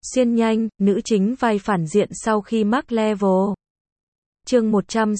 Xuyên nhanh, nữ chính vai phản diện sau khi mắc level. Chương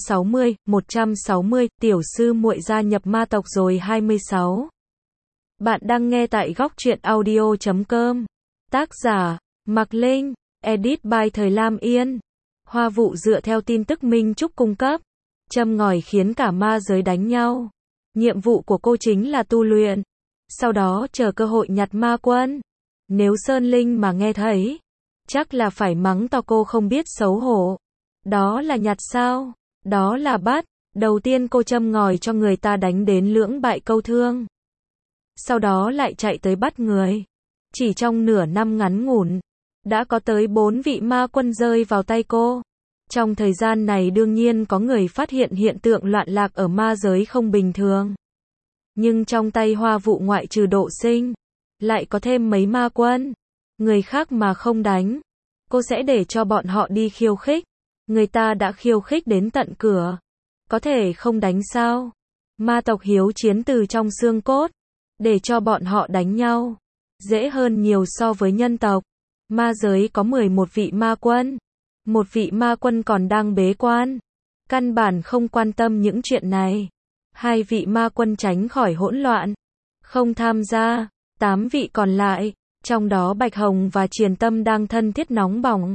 160, tiểu sư muội gia nhập ma tộc rồi 26. Bạn đang nghe tại góc truyện audio.com. Tác giả, Mạc Linh, edit by Thời Lam Yên. Hoa vụ dựa theo tin tức Minh Trúc cung cấp, châm ngòi khiến cả ma giới đánh nhau. Nhiệm vụ của cô chính là tu luyện, sau đó chờ cơ hội nhặt ma quân. Nếu Sơn Linh mà nghe thấy, chắc là phải mắng to cô không biết xấu hổ. Đó là nhặt sao? Đó là bắt. Đầu tiên cô châm ngòi cho người ta đánh đến lưỡng bại câu thương, sau đó lại chạy tới bắt người. Chỉ trong nửa năm ngắn ngủn, đã có tới 4 vị ma quân rơi vào tay cô. Trong thời gian này đương nhiên có người phát hiện hiện tượng loạn lạc ở ma giới không bình thường. Nhưng trong tay Hoa vụ ngoại trừ Độ Sinh, lại có thêm mấy ma quân. Người khác mà không đánh, cô sẽ để cho bọn họ đi khiêu khích. Người ta đã khiêu khích đến tận cửa, có thể không đánh sao? Ma tộc hiếu chiến từ trong xương cốt, để cho bọn họ đánh nhau, dễ hơn nhiều so với nhân tộc. Ma giới có 11 vị ma quân, một vị ma quân còn đang bế quan, căn bản không quan tâm những chuyện này. 2 vị ma quân tránh khỏi hỗn loạn, không tham gia. 8 vị còn lại, trong đó Bạch Hồng và Triền Tâm đang thân thiết nóng bỏng.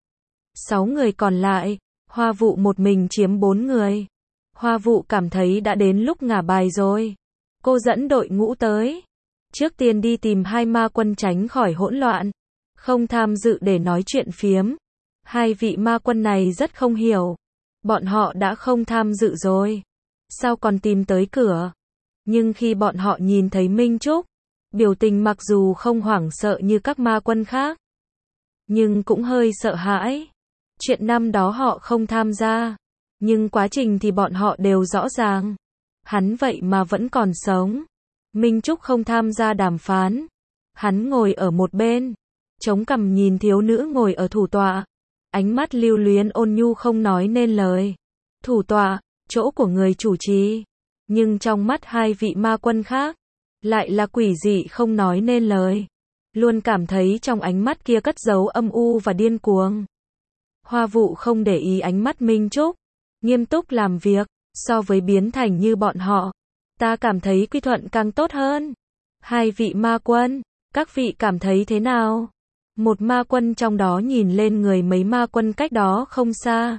6 người còn lại, Hoa vụ một mình chiếm 4 người. Hoa vụ cảm thấy đã đến lúc ngả bài rồi. Cô dẫn đội ngũ tới. Trước tiên đi tìm 2 ma quân tránh khỏi hỗn loạn, không tham dự để nói chuyện phiếm. 2 vị ma quân này rất không hiểu. Bọn họ đã không tham dự rồi, sao còn tìm tới cửa? Nhưng khi bọn họ nhìn thấy Minh Trúc, biểu tình mặc dù không hoảng sợ như các ma quân khác, nhưng cũng hơi sợ hãi. Chuyện năm đó họ không tham gia, nhưng quá trình thì bọn họ đều rõ ràng. Hắn vậy mà vẫn còn sống. Minh Trúc không tham gia đàm phán. Hắn ngồi ở một bên, chống cằm nhìn thiếu nữ ngồi ở thủ tọa. Ánh mắt lưu luyến ôn nhu không nói nên lời. Thủ tọa, chỗ của người chủ trì. Nhưng trong mắt 2 vị ma quân khác, lại là quỷ dị không nói nên lời. Luôn cảm thấy trong ánh mắt kia cất giấu âm u và điên cuồng. Hoa vụ không để ý ánh mắt Minh Trúc, nghiêm túc làm việc. So với biến thành như bọn họ, ta cảm thấy quy thuận càng tốt hơn. 2 vị ma quân, các vị cảm thấy thế nào? Một ma quân trong đó nhìn lên người mấy ma quân cách đó không xa.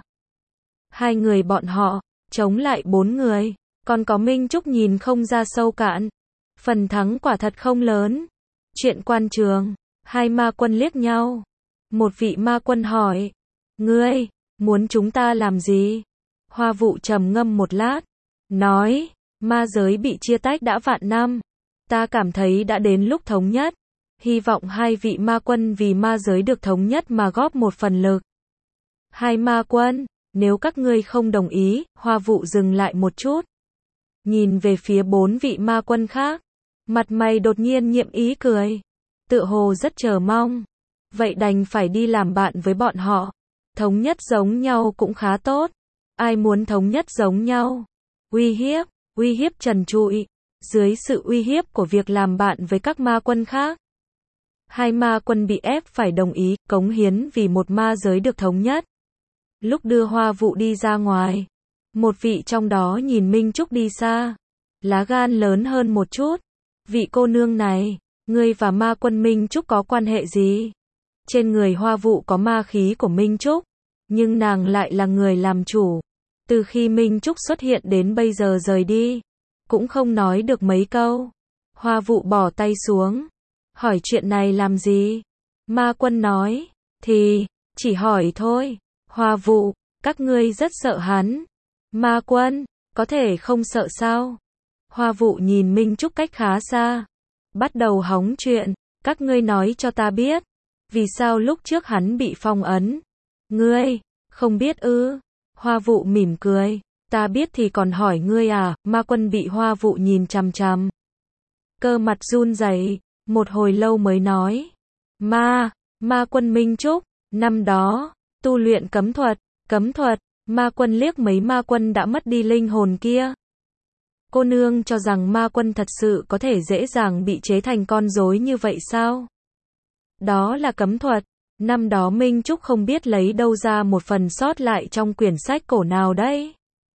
2 người bọn họ, chống lại 4 người, còn có Minh Trúc nhìn không ra sâu cạn. Phần thắng quả thật không lớn. Chuyện quan trường, 2 ma quân liếc nhau. Một vị ma quân hỏi, ngươi, muốn chúng ta làm gì? Hoa vụ trầm ngâm một lát, nói, ma giới bị chia tách đã vạn năm. Ta cảm thấy đã đến lúc thống nhất. Hy vọng 2 vị ma quân vì ma giới được thống nhất mà góp một phần lực. 2 ma quân, nếu các ngươi không đồng ý, Hoa vụ dừng lại một chút. Nhìn về phía 4 vị ma quân khác, mặt mày đột nhiên nhiệm ý cười. Tựa hồ rất chờ mong. Vậy đành phải đi làm bạn với bọn họ. Thống nhất giống nhau cũng khá tốt. Ai muốn thống nhất giống nhau? Uy hiếp trần trụi. Dưới sự uy hiếp của việc làm bạn với các ma quân khác, 2 ma quân bị ép phải đồng ý, cống hiến vì một ma giới được thống nhất. Lúc đưa Hoa vụ đi ra ngoài, một vị trong đó nhìn Minh Trúc đi xa, lá gan lớn hơn một chút. Vị cô nương này, ngươi và ma quân Minh Trúc có quan hệ gì? Trên người Hoa vụ có ma khí của Minh Trúc, nhưng nàng lại là người làm chủ. Từ khi Minh Trúc xuất hiện đến bây giờ rời đi, cũng không nói được mấy câu. Hoa vụ bỏ tay xuống, hỏi chuyện này làm gì? Ma quân nói, thì, chỉ hỏi thôi. Hoa vụ, các ngươi rất sợ hắn. Ma quân, có thể không sợ sao? Hoa vụ nhìn Minh Trúc cách khá xa, bắt đầu hóng chuyện. Các ngươi nói cho ta biết, vì sao lúc trước hắn bị phong ấn? Ngươi, không biết ư? Hoa vụ mỉm cười, ta biết thì còn hỏi ngươi à? Ma quân bị Hoa vụ nhìn chằm chằm, cơ mặt run rẩy, một hồi lâu mới nói, ma quân Minh Trúc, năm đó, tu luyện cấm thuật, ma quân liếc mấy ma quân đã mất đi linh hồn kia. Cô nương cho rằng ma quân thật sự có thể dễ dàng bị chế thành con rối như vậy sao? Đó là cấm thuật, Năm đó Minh Trúc không biết lấy đâu ra một phần sót lại trong quyển sách cổ nào đấy.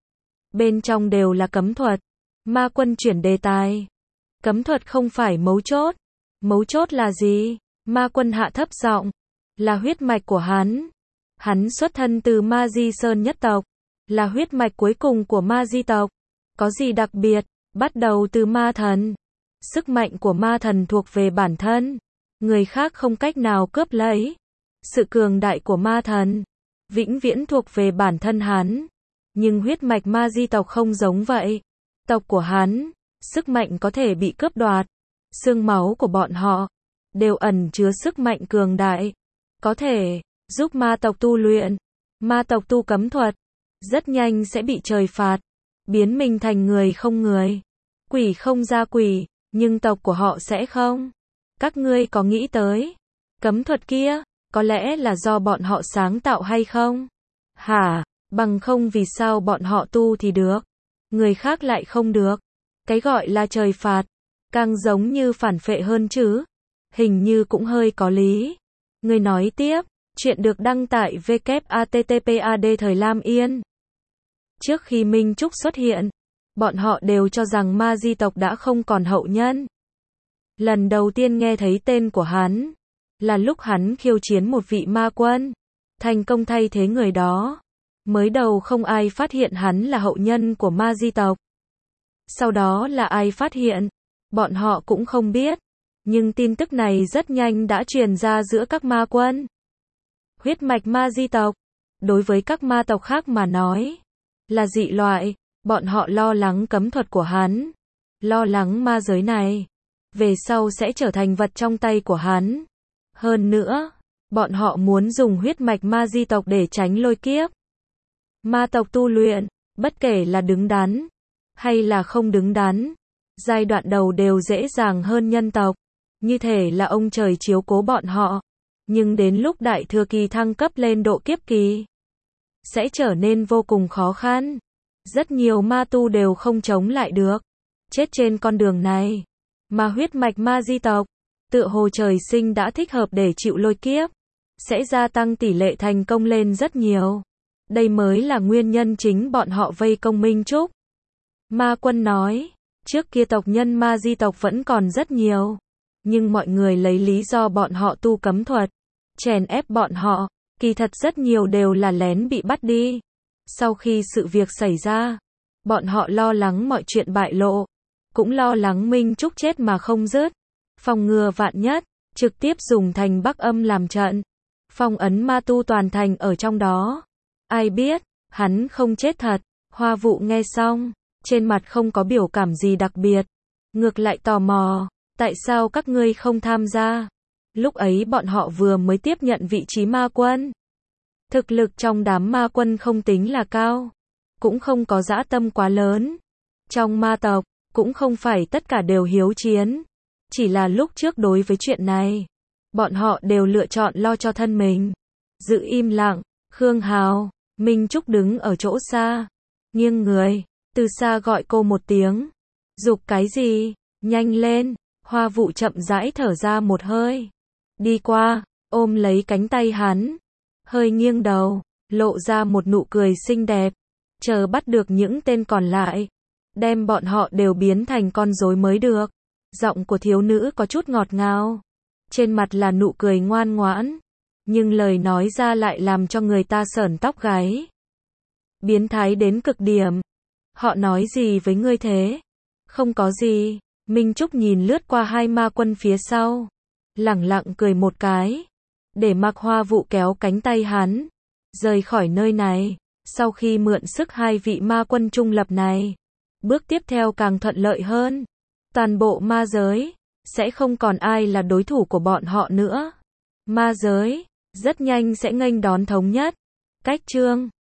Bên trong đều là cấm thuật. Ma Quân chuyển đề tài. Cấm thuật không phải mấu chốt. Mấu chốt là gì? Ma Quân hạ thấp giọng. Là huyết mạch của hắn. Hắn xuất thân từ Ma Di Sơn nhất tộc. Là huyết mạch cuối cùng của Ma Di tộc. Có gì đặc biệt? Bắt đầu từ ma thần. Sức mạnh của ma thần thuộc về bản thân. Người khác không cách nào cướp lấy. Sự cường đại của ma thần vĩnh viễn thuộc về bản thân hắn. Nhưng huyết mạch Ma Di tộc không giống vậy. Tộc của hắn, sức mạnh có thể bị cướp đoạt. Xương máu của bọn họ đều ẩn chứa sức mạnh cường đại, có thể giúp ma tộc tu luyện. Ma tộc tu cấm thuật, rất nhanh sẽ bị trời phạt, biến mình thành người không người, quỷ không ra quỷ, nhưng tộc của họ sẽ không. Các ngươi có nghĩ tới cấm thuật kia có lẽ là do bọn họ sáng tạo hay không? Hả? Bằng không vì sao bọn họ tu thì được, người khác lại không được? Cái gọi là trời phạt, càng giống như phản phệ hơn chứ. Hình như cũng hơi có lý. Người nói tiếp, chuyện được đăng tại www.attpad Thời Lam Yên. Trước khi Minh Trúc xuất hiện, bọn họ đều cho rằng Ma Di tộc đã không còn hậu nhân. Lần đầu tiên nghe thấy tên của hắn là lúc hắn khiêu chiến một vị ma quân, thành công thay thế người đó. Mới đầu không ai phát hiện hắn là hậu nhân của Ma Di tộc. Sau đó là ai phát hiện, bọn họ cũng không biết. Nhưng tin tức này rất nhanh đã truyền ra giữa các ma quân. Huyết mạch Ma Di tộc, đối với các ma tộc khác mà nói, là dị loại. Bọn họ lo lắng cấm thuật của hắn, lo lắng ma giới này về sau sẽ trở thành vật trong tay của hắn. Hơn nữa, bọn họ muốn dùng huyết mạch Ma Di tộc để tránh lôi kiếp. Ma tộc tu luyện, bất kể là đứng đắn hay là không đứng đắn, giai đoạn đầu đều dễ dàng hơn nhân tộc. Như thể là ông trời chiếu cố bọn họ. Nhưng đến lúc đại thừa kỳ thăng cấp lên độ kiếp kỳ, sẽ trở nên vô cùng khó khăn. Rất nhiều ma tu đều không chống lại được, chết trên con đường này. Mà huyết mạch Ma Di tộc, tựa hồ trời sinh đã thích hợp để chịu lôi kiếp, sẽ gia tăng tỷ lệ thành công lên rất nhiều. Đây mới là nguyên nhân chính bọn họ vây công Minh Trúc. Ma Quân nói, trước kia tộc nhân Ma Di tộc vẫn còn rất nhiều. Nhưng mọi người lấy lý do bọn họ tu cấm thuật, chèn ép bọn họ, kỳ thật rất nhiều đều là lén bị bắt đi. Sau khi sự việc xảy ra, bọn họ lo lắng mọi chuyện bại lộ, cũng lo lắng Minh Trúc chết mà không dứt. Phòng ngừa vạn nhất, trực tiếp dùng thành Bắc Âm làm trận, phong ấn ma tu toàn thành ở trong đó. Ai biết, hắn không chết thật. Hoa Vụ nghe xong, trên mặt không có biểu cảm gì đặc biệt, ngược lại tò mò. Tại sao các ngươi không tham gia? Lúc ấy bọn họ vừa mới tiếp nhận vị trí ma quân. Thực lực trong đám ma quân không tính là cao, cũng không có dã tâm quá lớn. Trong ma tộc, cũng không phải tất cả đều hiếu chiến. Chỉ là lúc trước đối với chuyện này, bọn họ đều lựa chọn lo cho thân mình. Giữ im lặng, Khương Hào, Minh Trúc đứng ở chỗ xa, nghiêng người, từ xa gọi cô một tiếng. Giục cái gì? Nhanh lên! Hoa Vụ chậm rãi thở ra một hơi, đi qua, ôm lấy cánh tay hắn, hơi nghiêng đầu, lộ ra một nụ cười xinh đẹp, chờ bắt được những tên còn lại, đem bọn họ đều biến thành con rối mới được. Giọng của thiếu nữ có chút ngọt ngào, trên mặt là nụ cười ngoan ngoãn, nhưng lời nói ra lại làm cho người ta sởn tóc gáy. Biến thái đến cực điểm. Họ nói gì với ngươi thế? Không có gì. Minh Trúc nhìn lướt qua hai ma quân phía sau, lẳng lặng cười một cái, để mặc Hoa Vụ kéo cánh tay hắn, rời khỏi nơi này. Sau khi mượn sức hai vị ma quân trung lập này, bước tiếp theo càng thuận lợi hơn. Toàn bộ ma giới, sẽ không còn ai là đối thủ của bọn họ nữa. Ma giới, rất nhanh sẽ nghênh đón thống nhất. Cách chương